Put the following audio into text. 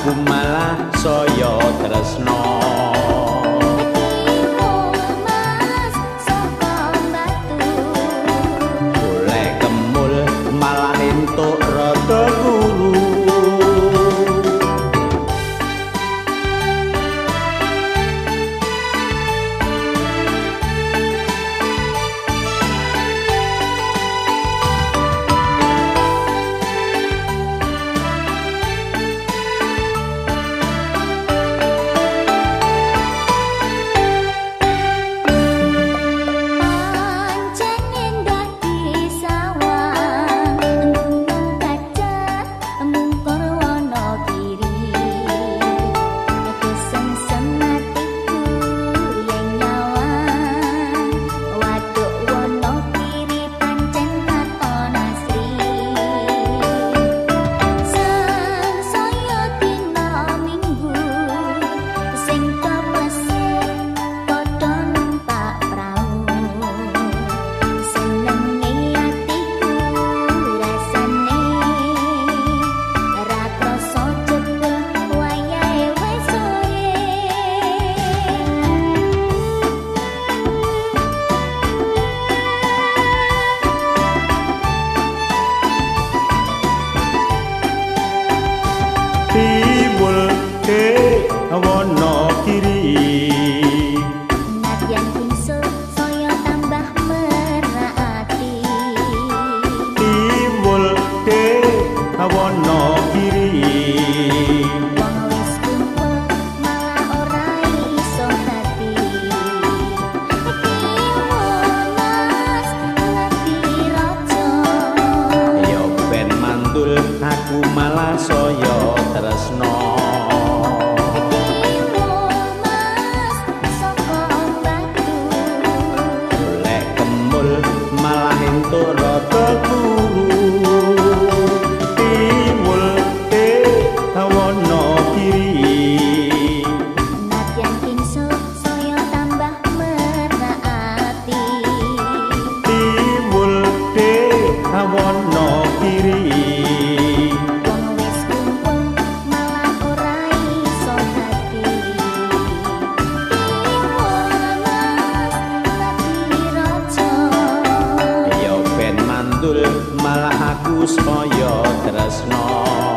aku malah saya tresno. Golek kemul malah entuk rada guru. Timbul ke Wonogiri nadyan ingsun saya tambah merati. Timbul ke Wonogiri Wong wis kumpul malah ora iso hati. Mas lati raja yo ben mantul aku malah saya tresno. Golek kemul malah entuk rada guru. Timbul ke Wonogiri nadyan ingsun saya tambah merati. Timbul ke Wonogiri Wong wis kumpul malah ora iso hati. Lati raja yo ben mantul malah aku saya tresno.